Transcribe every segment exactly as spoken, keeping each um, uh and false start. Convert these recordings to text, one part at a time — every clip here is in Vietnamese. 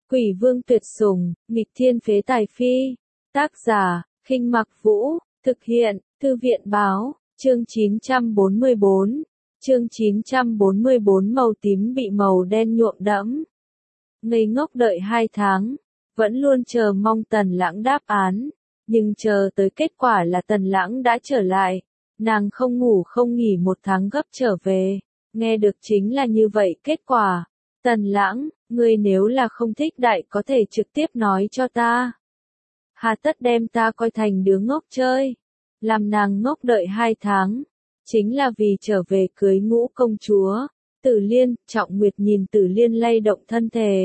Quỷ vương tuyệt sủng, nghịch thiên phế tài phi. Tác giả, Khinh Mặc Vũ, thực hiện, Thư viện báo, chương chín trăm bốn mươi bốn. Chương chín trăm bốn mươi bốn màu tím bị màu đen nhuộm đẫm. Ngây ngốc đợi hai tháng, vẫn luôn chờ mong Tần Lãng đáp án, nhưng chờ tới kết quả là Tần Lãng đã trở lại. Nàng không ngủ không nghỉ một tháng gấp trở về, nghe được chính là như vậy kết quả. Tần Lãng, ngươi nếu là không thích đại có thể trực tiếp nói cho ta. Hà tất đem ta coi thành đứa ngốc chơi, làm nàng ngốc đợi hai tháng, chính là vì trở về cưới Ngũ công chúa. Tử Liên, Trọng Nguyệt nhìn Tử Liên lay động thân thể,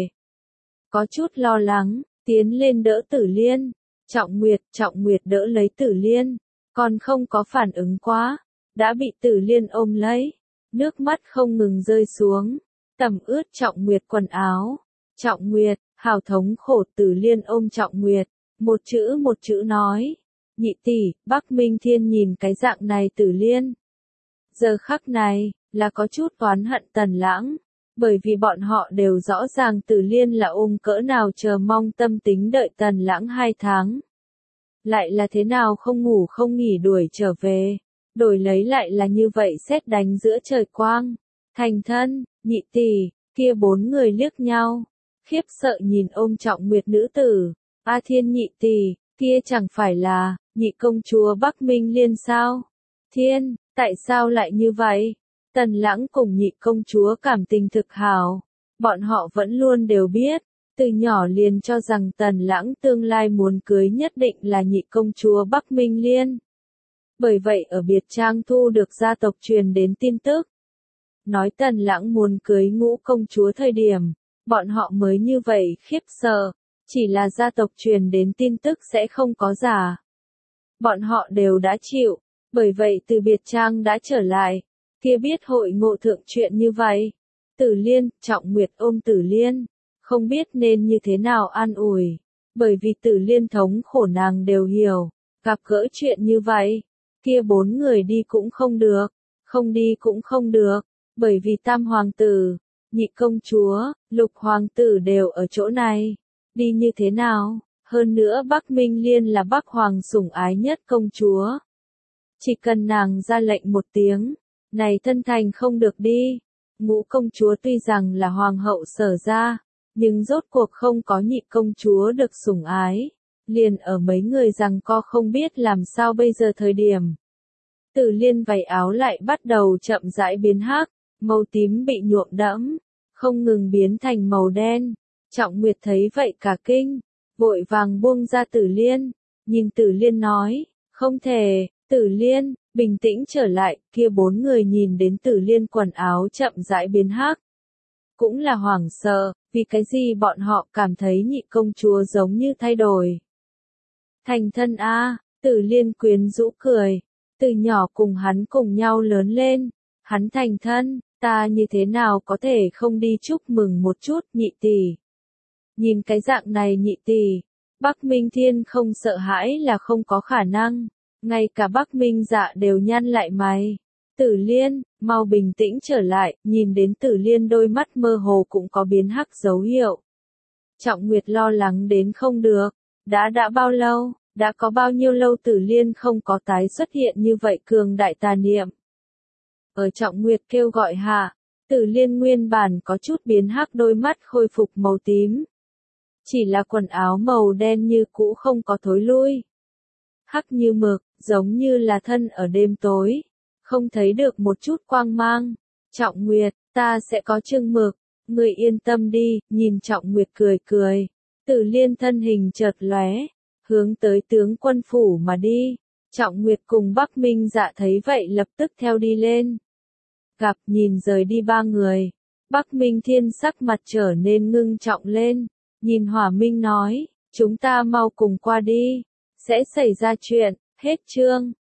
có chút lo lắng, tiến lên đỡ Tử Liên. Trọng Nguyệt, Trọng Nguyệt đỡ lấy Tử Liên, còn không có phản ứng quá, đã bị Tử Liên ôm lấy, nước mắt không ngừng rơi xuống, tẩm ướt Trọng Nguyệt quần áo. Trọng Nguyệt, hào thống khổ. Tử Liên ôm Trọng Nguyệt, một chữ một chữ nói, nhị tỷ, Bắc Minh Thiên nhìn cái dạng này Tử Liên. Giờ khắc này, là có chút oán hận Tần Lãng, bởi vì bọn họ đều rõ ràng Tử Liên là ôm cỡ nào chờ mong tâm tính đợi Tần Lãng hai tháng. Lại là thế nào không ngủ không nghỉ đuổi trở về, đổi lấy lại là như vậy sét đánh giữa trời quang. Thành thân, nhị tỷ, kia bốn người liếc nhau, khiếp sợ nhìn ôm Trọng Nguyệt nữ tử. A Thiên nhị tỷ, kia chẳng phải là nhị công chúa Bắc Minh Liên sao? Thiên, tại sao lại như vậy? Tần Lãng cùng nhị công chúa cảm tình thực hảo, bọn họ vẫn luôn đều biết, từ nhỏ liền cho rằng Tần Lãng tương lai muốn cưới nhất định là nhị công chúa Bắc Minh Liên. Bởi vậy ở biệt trang thu được gia tộc truyền đến tin tức, nói Tần Lãng muốn cưới Ngũ công chúa thời điểm, bọn họ mới như vậy khiếp sợ, chỉ là gia tộc truyền đến tin tức sẽ không có giả. Bọn họ đều đã chịu, bởi vậy từ biệt trang đã trở lại, kia biết hội ngộ thượng chuyện như vậy. Tử Liên, Trọng Nguyệt ôm Tử Liên, không biết nên như thế nào an ủi, bởi vì Tử Liên thống khổ nàng đều hiểu, gặp gỡ chuyện như vậy, kia bốn người đi cũng không được, không đi cũng không được, bởi vì tam hoàng tử, nhị công chúa, lục hoàng tử đều ở chỗ này, đi như thế nào? Hơn nữa Bắc Minh Liên là Bắc hoàng sủng ái nhất công chúa, chỉ cần nàng ra lệnh một tiếng, này thân thành không được đi. Ngũ công chúa tuy rằng là hoàng hậu Sở gia, nhưng rốt cuộc không có nhị công chúa được sủng ái, liền ở mấy người rằng co không biết làm sao bây giờ thời điểm. Tử Liên váy áo lại bắt đầu chậm rãi biến hắc, màu tím bị nhuộm đẫm, không ngừng biến thành màu đen. Trọng Nguyệt thấy vậy cả kinh, vội vàng buông ra Tử Liên, nhìn Tử Liên nói, không thể. Tử Liên, bình tĩnh trở lại. Kia bốn người nhìn đến Tử Liên quần áo chậm rãi biến hắc, cũng là hoảng sợ, vì cái gì bọn họ cảm thấy nhị công chúa giống như thay đổi. Thành thân a, Tử Liên quyến rũ cười, từ nhỏ cùng hắn cùng nhau lớn lên, hắn thành thân, ta như thế nào có thể không đi chúc mừng một chút nhị tỷ. Nhìn cái dạng này nhị tỷ, Bắc Minh Thiên không sợ hãi là không có khả năng. Ngay cả Bắc Minh Dạ đều nhăn lại mày. Tử Liên, mau bình tĩnh trở lại, nhìn đến Tử Liên đôi mắt mơ hồ cũng có biến hắc dấu hiệu. Trọng Nguyệt lo lắng đến không được, đã đã bao lâu, đã có bao nhiêu lâu Tử Liên không có tái xuất hiện như vậy cường đại tà niệm. Ở Trọng Nguyệt kêu gọi hạ, Tử Liên nguyên bản có chút biến hắc đôi mắt khôi phục màu tím. Chỉ là quần áo màu đen như cũ không có thối lui. Hắc như mực, giống như là thân ở đêm tối, không thấy được một chút quang mang. Trọng Nguyệt, ta sẽ có chừng mực, ngươi yên tâm đi. Nhìn Trọng Nguyệt cười cười, Tử Liên thân hình chợt lóe, hướng tới tướng quân phủ mà đi. Trọng Nguyệt cùng Bắc Minh Dạ thấy vậy lập tức theo đi lên. Gặp nhìn rời đi ba người, Bắc Minh Thiên sắc mặt trở nên ngưng trọng lên, nhìn Hỏa Minh nói, chúng ta mau cùng qua đi, sẽ xảy ra chuyện. Hết chương.